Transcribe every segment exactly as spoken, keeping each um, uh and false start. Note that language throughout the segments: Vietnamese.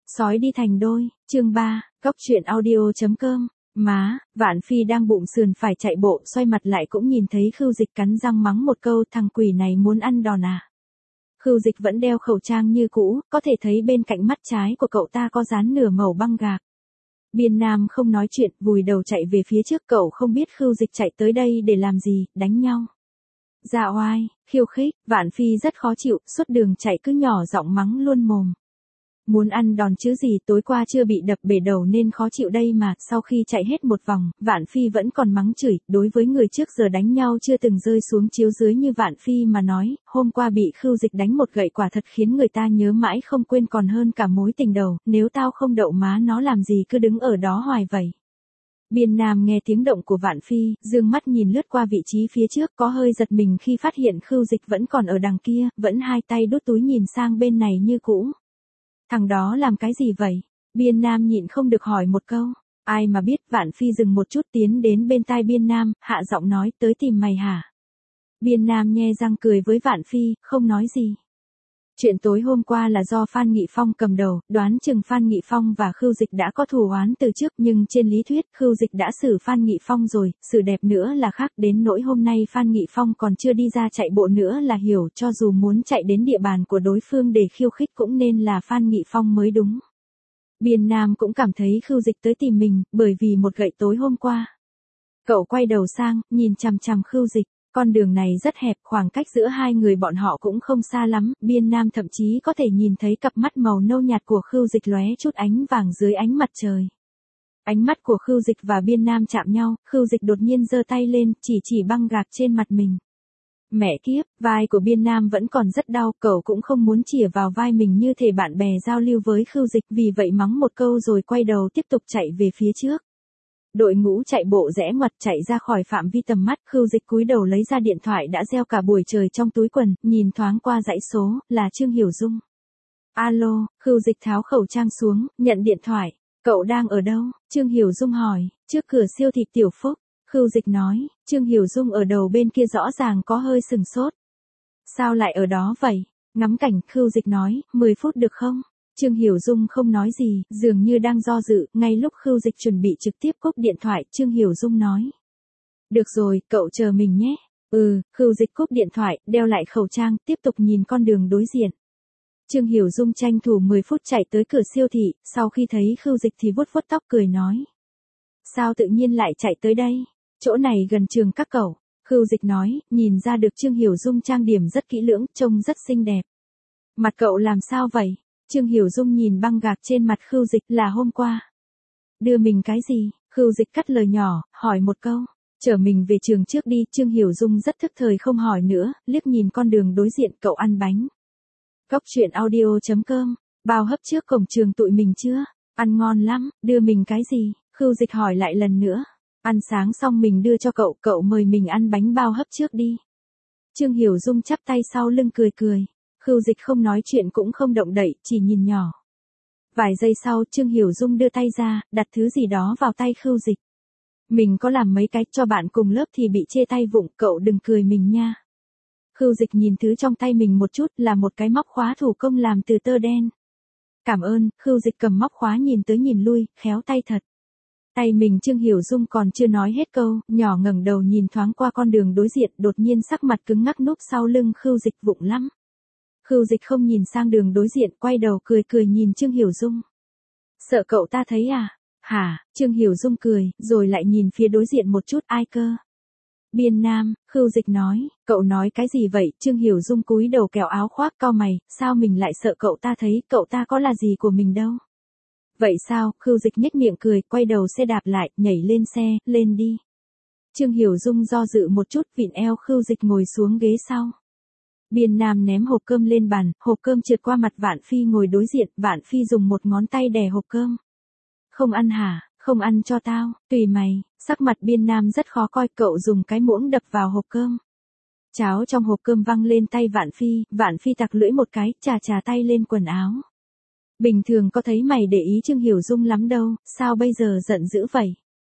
Sói đi thành đôi, chương ba, góc truyện audio.com. Má, Vạn Phi đang bụng sườn phải chạy bộ, xoay mặt lại cũng nhìn thấy Khưu Dịch cắn răng mắng một câu, thằng quỷ này muốn ăn đòn à. Khưu Dịch vẫn đeo khẩu trang như cũ, có thể thấy bên cạnh mắt trái của cậu ta có dán nửa mẩu băng gạc. Biên Nam không nói chuyện, vùi đầu chạy về phía trước, cậu không biết Khưu Dịch chạy tới đây để làm gì, đánh nhau. Dạ oai, khiêu khích, Vạn Phi rất khó chịu, suốt đường chạy cứ nhỏ giọng mắng luôn mồm. Muốn ăn đòn chứ gì, tối qua chưa bị đập bể đầu nên khó chịu đây mà. Sau khi chạy hết một vòng, Vạn Phi vẫn còn mắng chửi, đối với người trước giờ đánh nhau chưa từng rơi xuống chiếu dưới như Vạn Phi mà nói, hôm qua bị Khưu Dịch đánh một gậy quả thật khiến người ta nhớ mãi không quên, còn hơn cả mối tình đầu, nếu tao không đậu má nó làm gì cứ đứng ở đó hoài vậy. Biên Nam nghe tiếng động của Vạn Phi, dương mắt nhìn lướt qua vị trí phía trước, có hơi giật mình khi phát hiện Khưu Dịch vẫn còn ở đằng kia, vẫn hai tay đút túi nhìn sang bên này như cũ. Thằng đó làm cái gì vậy? Biên Nam nhịn không được hỏi một câu. Ai mà biết. Vạn Phi dừng một chút, tiến đến bên tai Biên Nam, hạ giọng nói, tới tìm mày hả? Biên Nam nhe răng cười với Vạn Phi, không nói gì. Chuyện tối hôm qua là do Phan Nghị Phong cầm đầu, đoán chừng Phan Nghị Phong và Khưu Dịch đã có thù oán từ trước, nhưng trên lý thuyết Khưu Dịch đã xử Phan Nghị Phong rồi, sự đẹp nữa là khác, đến nỗi hôm nay Phan Nghị Phong còn chưa đi ra chạy bộ nữa là hiểu, cho dù muốn chạy đến địa bàn của đối phương để khiêu khích cũng nên là Phan Nghị Phong mới đúng. Biên Nam cũng cảm thấy Khưu Dịch tới tìm mình, bởi vì một gậy tối hôm qua. Cậu quay đầu sang, nhìn chằm chằm Khưu Dịch. Con đường này rất hẹp, khoảng cách giữa hai người bọn họ cũng không xa lắm, Biên Nam thậm chí có thể nhìn thấy cặp mắt màu nâu nhạt của Khưu Dịch lóe chút ánh vàng dưới ánh mặt trời. Ánh mắt của Khưu Dịch và Biên Nam chạm nhau, Khưu Dịch đột nhiên giơ tay lên, chỉ chỉ băng gạc trên mặt mình. Mẹ kiếp, vai của Biên Nam vẫn còn rất đau, cậu cũng không muốn chĩa vào vai mình như thể bạn bè giao lưu với Khưu Dịch, vì vậy mắng một câu rồi quay đầu tiếp tục chạy về phía trước. Đội ngũ chạy bộ rẽ ngoặt chạy ra khỏi phạm vi tầm mắt, Khưu Dịch cúi đầu lấy ra điện thoại đã gieo cả buổi trời trong túi quần, nhìn thoáng qua dãy số, là Trương Hiểu Dung. Alo, Khưu Dịch tháo khẩu trang xuống, nhận điện thoại. Cậu đang ở đâu? Trương Hiểu Dung hỏi. Trước cửa siêu thị Tiểu Phúc. Khưu Dịch nói. Trương Hiểu Dung ở đầu bên kia rõ ràng có hơi sừng sốt. Sao lại ở đó vậy? Ngắm cảnh, Khưu Dịch nói, mười phút được không? Trương Hiểu Dung không nói gì, dường như đang do dự, ngay lúc Khưu Dịch chuẩn bị trực tiếp cúp điện thoại, Trương Hiểu Dung nói. Được rồi, cậu chờ mình nhé. Ừ, Khưu Dịch cúp điện thoại, đeo lại khẩu trang, tiếp tục nhìn con đường đối diện. Trương Hiểu Dung tranh thủ mười phút chạy tới cửa siêu thị, sau khi thấy Khưu Dịch thì vuốt vuốt tóc cười nói. Sao tự nhiên lại chạy tới đây? Chỗ này gần trường các cậu. Khưu Dịch nói, nhìn ra được Trương Hiểu Dung trang điểm rất kỹ lưỡng, trông rất xinh đẹp. Mặt cậu làm sao vậy? Trương Hiểu Dung nhìn băng gạc trên mặt Khưu Dịch, là hôm qua. Đưa mình cái gì? Khưu Dịch cắt lời nhỏ, hỏi một câu. Chở mình về trường trước đi. Trương Hiểu Dung rất thức thời không hỏi nữa, liếc nhìn con đường đối diện, cậu ăn bánh. Góc truyện audio.com. Bao hấp trước cổng trường tụi mình chưa? Ăn ngon lắm, đưa mình cái gì? Khưu Dịch hỏi lại lần nữa. Ăn sáng xong mình đưa cho cậu, cậu mời mình ăn bánh bao hấp trước đi. Trương Hiểu Dung chắp tay sau lưng cười cười. Khưu Dịch không nói chuyện cũng không động đậy, chỉ nhìn nhỏ. Vài giây sau, Trương Hiểu Dung đưa tay ra, đặt thứ gì đó vào tay Khưu Dịch. Mình có làm mấy cái cho bạn cùng lớp thì bị chê tay vụng, cậu đừng cười mình nha. Khưu Dịch nhìn thứ trong tay mình một chút, là một cái móc khóa thủ công làm từ tơ đen. Cảm ơn. Khưu Dịch cầm móc khóa nhìn tới nhìn lui, khéo tay thật. Tay mình. Trương Hiểu Dung còn chưa nói hết câu, nhỏ ngẩng đầu nhìn thoáng qua con đường đối diện, đột nhiên sắc mặt cứng ngắc núp sau lưng Khưu Dịch vụng lắm. Khưu Dịch không nhìn sang đường đối diện, quay đầu cười cười nhìn Trương Hiểu Dung. Sợ cậu ta thấy à? Hả? Trương Hiểu Dung cười, rồi lại nhìn phía đối diện một chút, ai cơ? Biên Nam. Khưu Dịch nói, cậu nói cái gì vậy? Trương Hiểu Dung cúi đầu kéo áo khoác, cau mày, sao mình lại sợ cậu ta thấy, cậu ta có là gì của mình đâu. Vậy sao? Khưu Dịch nhếch miệng cười, quay đầu xe đạp lại, nhảy lên xe, lên đi. Trương Hiểu Dung do dự một chút, vịn eo Khưu Dịch ngồi xuống ghế sau. Biên Nam ném hộp cơm lên bàn, hộp cơm trượt qua mặt Vạn Phi ngồi đối diện, Vạn Phi dùng một ngón tay đè hộp cơm. Không ăn hả? Không ăn cho tao, tùy mày. Sắc mặt Biên Nam rất khó coi, cậu dùng cái muỗng đập vào hộp cơm. Cháo trong hộp cơm văng lên tay Vạn Phi, Vạn Phi tặc lưỡi một cái, chà chà tay lên quần áo. Bình thường có thấy mày để ý Trương Hiểu Dung lắm đâu, sao bây giờ giận dữ vậy?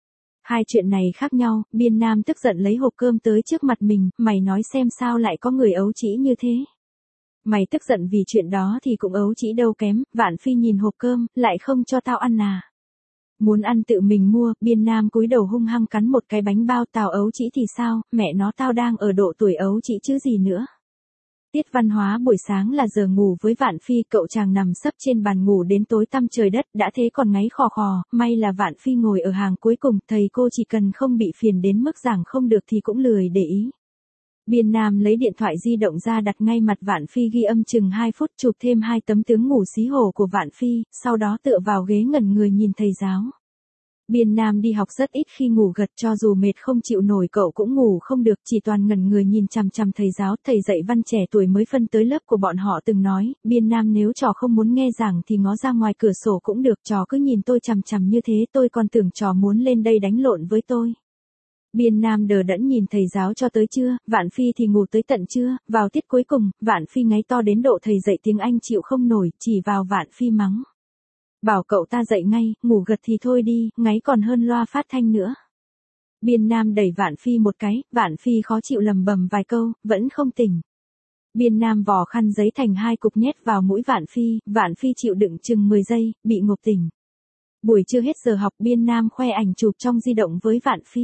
Hai chuyện này khác nhau. Biên Nam tức giận lấy hộp cơm tới trước mặt mình, mày nói xem sao lại có người ấu trĩ như thế. Mày tức giận vì chuyện đó thì cũng ấu chỉ đâu kém, Vạn Phi nhìn hộp cơm, lại không cho tao ăn à. Muốn ăn tự mình mua, Biên Nam cúi đầu hung hăng cắn một cái bánh bao, tao ấu chỉ thì sao, mẹ nó tao đang ở độ tuổi ấu chỉ chứ gì nữa. Tiết văn hóa buổi sáng là giờ ngủ với Vạn Phi, cậu chàng nằm sấp trên bàn ngủ đến tối tăm trời đất, đã thế còn ngáy khò khò, may là Vạn Phi ngồi ở hàng cuối cùng, thầy cô chỉ cần không bị phiền đến mức giảng không được thì cũng lười để ý. Biên Nam lấy điện thoại di động ra đặt ngay mặt Vạn Phi ghi âm chừng hai phút, chụp thêm hai tấm tướng ngủ xí hổ của Vạn Phi, sau đó tựa vào ghế ngẩn người nhìn thầy giáo. Biên Nam đi học rất ít khi ngủ gật, cho dù mệt không chịu nổi cậu cũng ngủ không được, chỉ toàn ngẩn người nhìn chằm chằm thầy giáo. Thầy dạy văn trẻ tuổi mới phân tới lớp của bọn họ từng nói, Biên Nam nếu trò không muốn nghe giảng thì ngó ra ngoài cửa sổ cũng được, trò cứ nhìn tôi chằm chằm như thế tôi còn tưởng trò muốn lên đây đánh lộn với tôi. Biên Nam đờ đẫn nhìn thầy giáo cho tới trưa, Vạn Phi thì ngủ tới tận trưa. Vào tiết cuối cùng, Vạn Phi ngáy to đến độ thầy dạy tiếng Anh chịu không nổi, chỉ vào Vạn Phi mắng. Bảo cậu ta dậy ngay, ngủ gật thì thôi đi, ngáy còn hơn loa phát thanh nữa. Biên Nam đẩy Vạn Phi một cái, Vạn Phi khó chịu lầm bầm vài câu, vẫn không tỉnh. Biên Nam vò khăn giấy thành hai cục nhét vào mũi Vạn Phi, Vạn Phi chịu đựng chừng mười giây, bị ngộp tỉnh. Buổi trưa hết giờ học, Biên Nam khoe ảnh chụp trong di động với Vạn Phi.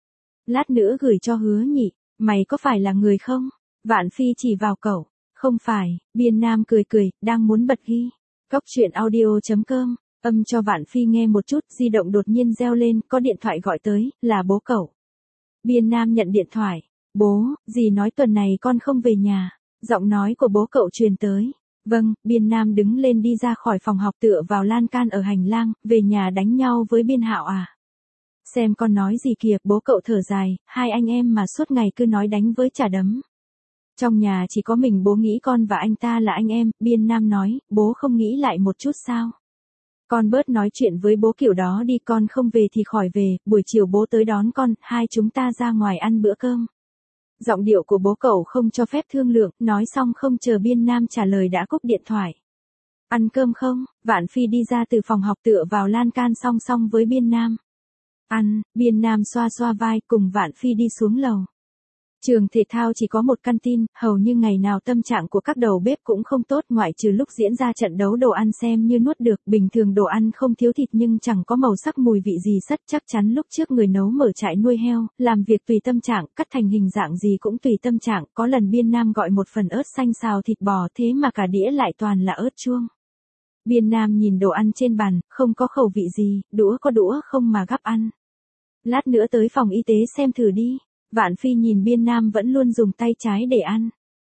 Lát nữa gửi cho Hứa Nhị, mày có phải là người không? Vạn Phi chỉ vào cậu, không phải, Biên Nam cười cười, đang muốn bật ghi. Cóc truyện audio chấm com, âm cho Vạn Phi nghe một chút, di động đột nhiên reo lên, có điện thoại gọi tới, là bố cậu. Biên Nam nhận điện thoại, bố, dì nói tuần này con không về nhà, giọng nói của bố cậu truyền tới. Vâng, Biên Nam đứng lên đi ra khỏi phòng học tựa vào lan can ở hành lang, về nhà đánh nhau với Biên Hạo à? Xem con nói gì kìa, bố cậu thở dài, hai anh em mà suốt ngày cứ nói đánh với chả đấm. Trong nhà chỉ có mình bố nghĩ con và anh ta là anh em, Biên Nam nói, bố không nghĩ lại một chút sao? Con bớt nói chuyện với bố kiểu đó đi, con không về thì khỏi về, buổi chiều bố tới đón con, hai chúng ta ra ngoài ăn bữa cơm. Giọng điệu của bố cậu không cho phép thương lượng, nói xong không chờ Biên Nam trả lời đã cúp điện thoại. Ăn cơm không? Vạn Phi đi ra từ phòng học tựa vào lan can song song với Biên Nam. Ăn, Biên Nam xoa xoa vai cùng Vạn Phi đi xuống lầu. Trường thể thao chỉ có một căn tin, hầu như ngày nào tâm trạng của các đầu bếp cũng không tốt, ngoại trừ lúc diễn ra trận đấu đồ ăn xem như nuốt được, bình thường đồ ăn không thiếu thịt nhưng chẳng có màu sắc mùi vị gì sất, chắc chắn lúc trước người nấu mở trại nuôi heo, làm việc tùy tâm trạng, cắt thành hình dạng gì cũng tùy tâm trạng, có lần Biên Nam gọi một phần ớt xanh xào thịt bò thế mà cả đĩa lại toàn là ớt chuông. Biên Nam nhìn đồ ăn trên bàn, không có khẩu vị gì, đũa có đũa không mà gắp ăn. Lát nữa tới phòng y tế xem thử đi. Vạn Phi nhìn Biên Nam vẫn luôn dùng tay trái để ăn.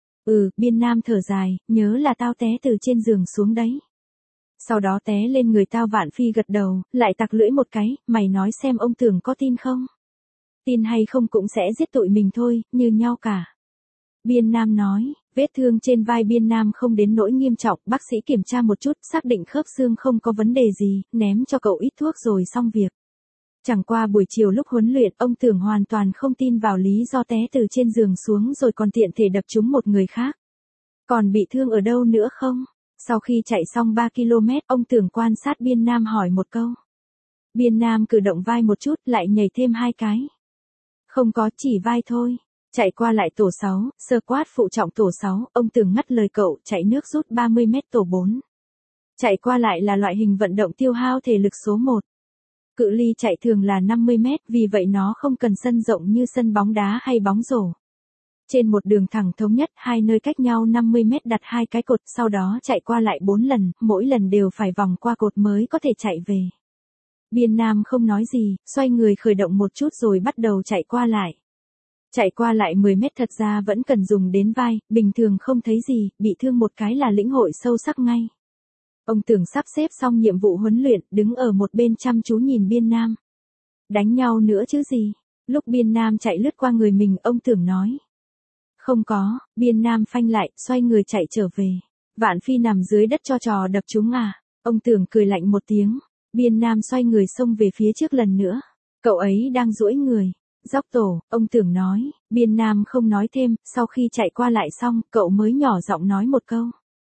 Ừ, Biên Nam thở dài, nhớ là tao té từ trên giường xuống đấy. Sau đó té lên người tao. Vạn Phi gật đầu, lại tặc lưỡi một cái, mày nói xem ông tưởng có tin không? Tin hay không cũng sẽ giết tụi mình thôi, như nhau cả. Biên Nam nói, vết thương trên vai Biên Nam không đến nỗi nghiêm trọng, bác sĩ kiểm tra một chút, xác định khớp xương không có vấn đề gì, ném cho cậu ít thuốc rồi xong việc. Chẳng qua buổi chiều lúc huấn luyện, ông tưởng hoàn toàn không tin vào lý do té từ trên giường xuống rồi còn tiện thể đập trúng một người khác. Còn bị thương ở đâu nữa không? Sau khi chạy xong ba ki lô mét, ông tưởng quan sát Biên Nam hỏi một câu. Biên Nam cử động vai một chút, lại nhảy thêm hai cái. Không có, chỉ vai thôi. Chạy qua lại tổ sáu, sơ quát phụ trọng tổ sáu, ông tưởng ngắt lời cậu, chạy nước rút ba mươi mét tổ bốn. Chạy qua lại là loại hình vận động tiêu hao thể lực số một. Cự ly chạy thường là năm mươi mét, vì vậy nó không cần sân rộng như sân bóng đá hay bóng rổ. Trên một đường thẳng thống nhất, hai nơi cách nhau năm mươi mét đặt hai cái cột, sau đó chạy qua lại bốn lần, mỗi lần đều phải vòng qua cột mới có thể chạy về. Biên Nam không nói gì, xoay người khởi động một chút rồi bắt đầu chạy qua lại. Chạy qua lại mười mét thật ra vẫn cần dùng đến vai, bình thường không thấy gì, bị thương một cái là lĩnh hội sâu sắc ngay. Ông tưởng sắp xếp xong nhiệm vụ huấn luyện, đứng ở một bên chăm chú nhìn Biên Nam. Đánh nhau nữa chứ gì? Lúc Biên Nam chạy lướt qua người mình, ông tưởng nói. Không có, Biên Nam phanh lại, xoay người chạy trở về. Vạn Phi nằm dưới đất cho trò đập chúng à? Ông tưởng cười lạnh một tiếng. Biên Nam xoay người xông về phía trước lần nữa. Cậu ấy đang duỗi người. Dóc tổ, ông tưởng nói. Biên Nam không nói thêm, sau khi chạy qua lại xong, cậu mới nhỏ giọng nói một câu.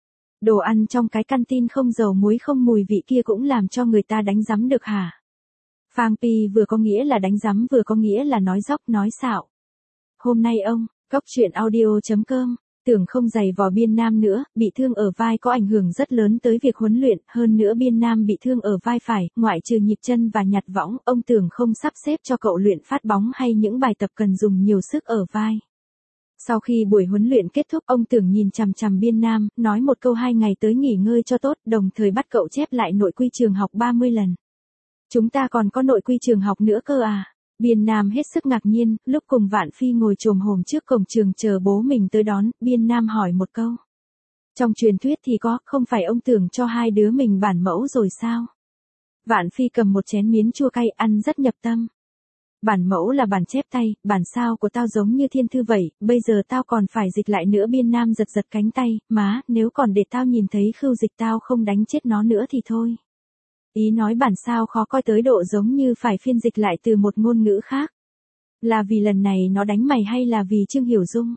Đồ ăn trong cái căn tin không dầu muối không mùi vị kia cũng làm cho người ta đánh rắm được hả? Phang Pi vừa có nghĩa là đánh rắm vừa có nghĩa là nói dóc nói xạo. Hôm nay ông, cóc truyện audio chấm com Tưởng không giày vò Biên Nam nữa, bị thương ở vai có ảnh hưởng rất lớn tới việc huấn luyện, hơn nữa Biên Nam bị thương ở vai phải, ngoại trừ nhịp chân và nhặt võng, ông Tưởng không sắp xếp cho cậu luyện phát bóng hay những bài tập cần dùng nhiều sức ở vai. Sau khi buổi huấn luyện kết thúc, ông Tưởng nhìn chằm chằm Biên Nam, nói một câu hai ngày tới nghỉ ngơi cho tốt, đồng thời bắt cậu chép lại nội quy trường học ba mươi lần. Chúng ta còn có nội quy trường học nữa cơ à? Biên Nam hết sức ngạc nhiên, lúc cùng Vạn Phi ngồi chồm hổm trước cổng trường chờ bố mình tới đón, Biên Nam hỏi một câu. Trong truyền thuyết thì có, không phải ông Tưởng cho hai đứa mình bản mẫu rồi sao? Vạn Phi cầm một chén miến chua cay ăn rất nhập tâm. Bản mẫu là bản chép tay, bản sao của tao giống như thiên thư vậy, bây giờ tao còn phải dịch lại nữa. Biên Nam giật giật cánh tay, má, nếu còn để tao nhìn thấy khưu dịch tao không đánh chết nó nữa thì thôi. Ý nói bản sao khó coi tới độ giống như phải phiên dịch lại từ một ngôn ngữ khác. Là vì lần này nó đánh mày hay là vì Trương Hiểu Dung?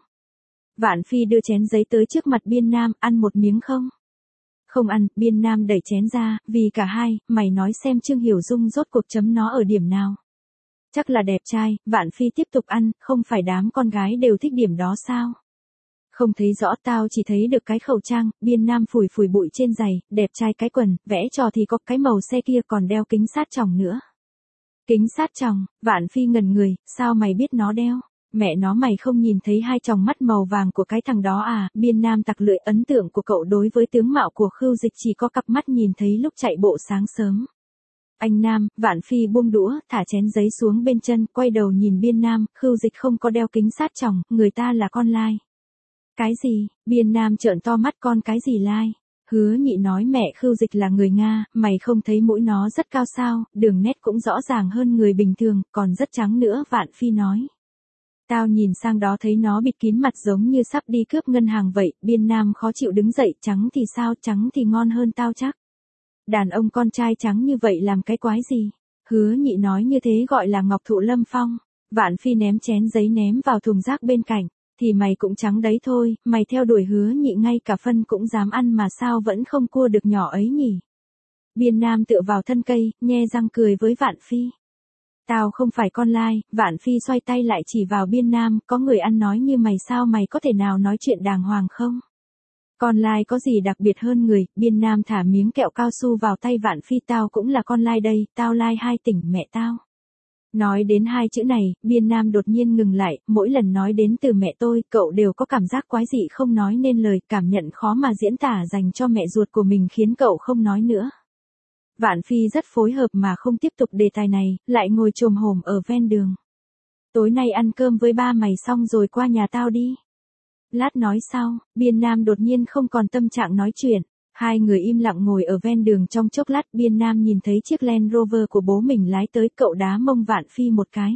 Vạn Phi đưa chén giấy tới trước mặt Biên Nam, ăn một miếng không? Không ăn, Biên Nam đẩy chén ra, vì cả hai, mày nói xem Trương Hiểu Dung rốt cuộc chấm nó ở điểm nào? Chắc là đẹp trai, Vạn Phi tiếp tục ăn, không phải đám con gái đều thích điểm đó sao? Không thấy rõ, tao chỉ thấy được cái khẩu trang. Biên Nam phủi phủi bụi trên giày, đẹp trai cái quần, vẽ trò thì có cái màu xe kia còn đeo kính sát tròng nữa. Kính sát tròng? Vạn Phi ngẩn người, sao mày biết nó đeo? Mẹ nó, mày không nhìn thấy hai tròng mắt màu vàng của cái thằng đó à? Biên Nam tặc lưỡi, ấn tượng của cậu đối với tướng mạo của khưu dịch chỉ có cặp mắt nhìn thấy lúc chạy bộ sáng sớm. Anh Nam, Vạn Phi buông đũa, thả chén giấy xuống bên chân, quay đầu nhìn Biên Nam, khưu dịch không có đeo kính sát tròng, người ta là con lai. Cái gì? Biên Nam trợn to mắt, con cái gì lai? Hứa Nhị nói mẹ khưu dịch là người Nga, mày không thấy mũi nó rất cao sao, đường nét cũng rõ ràng hơn người bình thường, còn rất trắng nữa. Vạn Phi nói. Tao nhìn sang đó thấy nó bịt kín mặt giống như sắp đi cướp ngân hàng vậy. Biên Nam khó chịu đứng dậy, trắng thì sao, trắng thì ngon hơn tao chắc. Đàn ông con trai trắng như vậy làm cái quái gì? Hứa Nhị nói như thế gọi là ngọc thụ lâm phong. Vạn Phi ném chén giấy ném vào thùng rác bên cạnh. Thì mày cũng trắng đấy thôi, mày theo đuổi Hứa Nhị ngay cả phân cũng dám ăn mà sao vẫn không cua được nhỏ ấy nhỉ? Biên Nam tựa vào thân cây, nhe răng cười với Vạn Phi. Tao không phải con lai. Vạn Phi xoay tay lại chỉ vào Biên Nam, có người ăn nói như mày sao mày có thể nào nói chuyện đàng hoàng không? Con lai có gì đặc biệt hơn người? Biên Nam thả miếng kẹo cao su vào tay Vạn Phi, tao cũng là con lai đây, tao lai hai tỉnh mẹ tao. Nói đến hai chữ này, Biên Nam đột nhiên ngừng lại, mỗi lần nói đến từ mẹ tôi, cậu đều có cảm giác quái dị không nói nên lời, cảm nhận khó mà diễn tả dành cho mẹ ruột của mình khiến cậu không nói nữa. Vạn Phi rất phối hợp mà không tiếp tục đề tài này, lại ngồi chồm hổm ở ven đường. Tối nay ăn cơm với ba mày xong rồi qua nhà tao đi. Lát nói sau. Biên Nam đột nhiên không còn tâm trạng nói chuyện. Hai người im lặng ngồi ở ven đường trong chốc lát. Biên Nam nhìn thấy chiếc Land Rover của bố mình lái tới, cậu đá mông Vạn Phi một cái.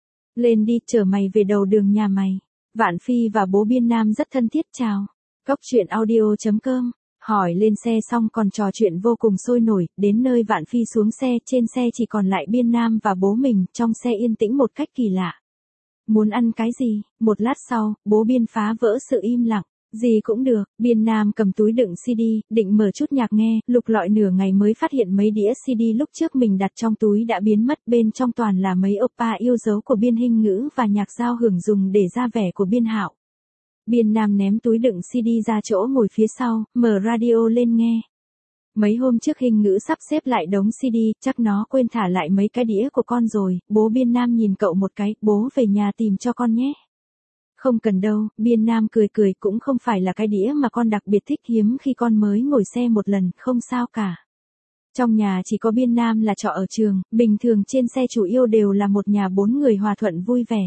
Lên đi, chở mày về đầu đường nhà mày. Vạn Phi và bố Biên Nam rất thân thiết chào. Góc truyện audio chấm com. Hỏi lên xe xong còn trò chuyện vô cùng sôi nổi, đến nơi Vạn Phi xuống xe, trên xe chỉ còn lại Biên Nam và bố mình, trong xe yên tĩnh một cách kỳ lạ. Muốn ăn cái gì? Một lát sau, bố Biên phá vỡ sự im lặng. Gì cũng được. Biên Nam cầm túi đựng xê đê, định mở chút nhạc nghe, lục lọi nửa ngày mới phát hiện mấy đĩa xê đê lúc trước mình đặt trong túi đã biến mất, bên trong toàn là mấy oppa yêu dấu của Biên Hinh Ngữ và nhạc giao hưởng dùng để ra vẻ của Biên Hạo. Biên Nam ném túi đựng xê đê ra chỗ ngồi phía sau, mở radio lên nghe. Mấy hôm trước Hinh Ngữ sắp xếp lại đống xê đê, chắc nó quên thả lại mấy cái đĩa của con rồi. Bố Biên Nam nhìn cậu một cái, bố về nhà tìm cho con nhé. Không cần đâu. Biên Nam cười cười, cũng không phải là cái đĩa mà con đặc biệt thích, hiếm khi con mới ngồi xe một lần, không sao cả. Trong nhà chỉ có Biên Nam là trọ ở trường, bình thường trên xe chủ yếu đều là một nhà bốn người hòa thuận vui vẻ.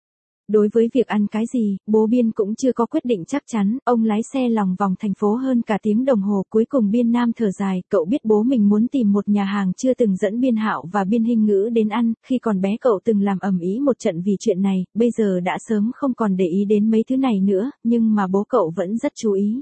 Đối với việc ăn cái gì, bố Biên cũng chưa có quyết định chắc chắn, ông lái xe lòng vòng thành phố hơn cả tiếng đồng hồ, cuối cùng Biên Nam thở dài, cậu biết bố mình muốn tìm một nhà hàng chưa từng dẫn Biên Hạo và Biên Hinh Ngữ đến ăn, khi còn bé cậu từng làm ầm ĩ một trận vì chuyện này, bây giờ đã sớm không còn để ý đến mấy thứ này nữa, nhưng mà bố cậu vẫn rất chú ý.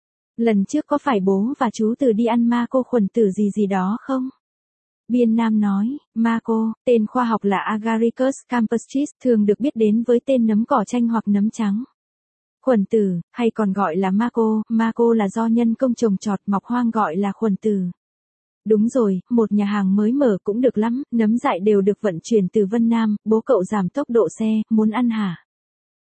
Lần trước có phải bố và chú Từ đi ăn ma cô khuẩn tử gì gì đó không? Biên Nam nói, Mako, tên khoa học là Agaricus campestris, thường được biết đến với tên nấm cỏ chanh hoặc nấm trắng. Khuẩn tử, hay còn gọi là Mako, Mako là do nhân công trồng trọt mọc hoang gọi là khuẩn tử. Đúng rồi, một nhà hàng mới mở cũng được lắm, nấm dại đều được vận chuyển từ Vân Nam, bố cậu giảm tốc độ xe, muốn ăn hả?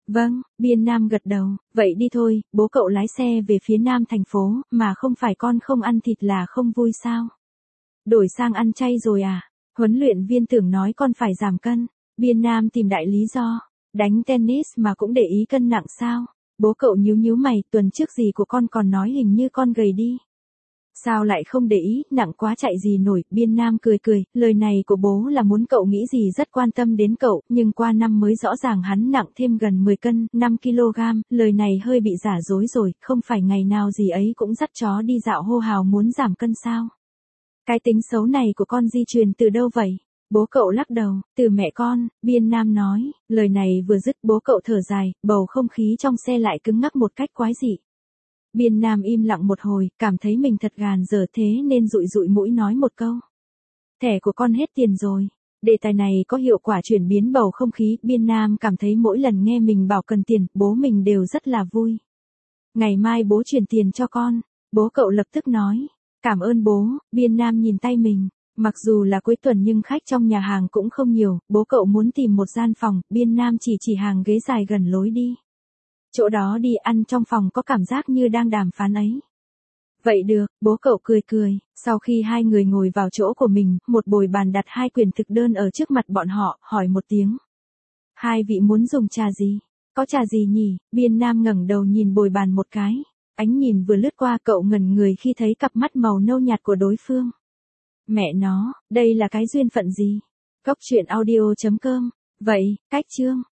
Vâng, Biên Nam gật đầu, vậy đi thôi, bố cậu lái xe về phía nam thành phố, mà không phải con không ăn thịt là không vui sao? Đổi sang ăn chay rồi à? Huấn luyện viên tưởng nói con phải giảm cân. Biên Nam tìm đại lý do. Đánh tennis mà cũng để ý cân nặng sao? Bố cậu nhíu nhíu mày, tuần trước gì của con còn nói hình như con gầy đi. Sao lại không để ý, nặng quá chạy gì nổi, Biên Nam cười cười, lời này của bố là muốn cậu nghĩ gì rất quan tâm đến cậu, nhưng qua năm mới rõ ràng hắn nặng thêm gần mười cân, năm ki lô gam, lời này hơi bị giả dối rồi, không phải ngày nào gì ấy cũng dắt chó đi dạo hô hào muốn giảm cân sao? Cái tính xấu này của con di truyền từ đâu vậy? Bố cậu lắc đầu, từ mẹ con, Biên Nam nói, lời này vừa dứt bố cậu thở dài, bầu không khí trong xe lại cứng ngắc một cách quái dị. Biên Nam im lặng một hồi, cảm thấy mình thật gàn dở thế nên dụi dụi mũi nói một câu. Thẻ của con hết tiền rồi. Đề tài này có hiệu quả chuyển biến bầu không khí, Biên Nam cảm thấy mỗi lần nghe mình bảo cần tiền, bố mình đều rất là vui. Ngày mai bố chuyển tiền cho con, bố cậu lập tức nói. Cảm ơn bố, Biên Nam nhìn tay mình. Mặc dù là cuối tuần nhưng khách trong nhà hàng cũng không nhiều, bố cậu muốn tìm một gian phòng, Biên Nam chỉ chỉ hàng ghế dài gần lối đi. Chỗ đó đi ăn trong phòng có cảm giác như đang đàm phán ấy. Vậy được, bố cậu cười cười, sau khi hai người ngồi vào chỗ của mình, một bồi bàn đặt hai quyển thực đơn ở trước mặt bọn họ, hỏi một tiếng. Hai vị muốn dùng trà gì? Có trà gì nhỉ? Biên Nam ngẩng đầu nhìn bồi bàn một cái. Ánh nhìn vừa lướt qua cậu ngẩn người khi thấy cặp mắt màu nâu nhạt của đối phương. Mẹ nó, đây là cái duyên phận gì? Góc truyện audio chấm com. Vậy, cách chương.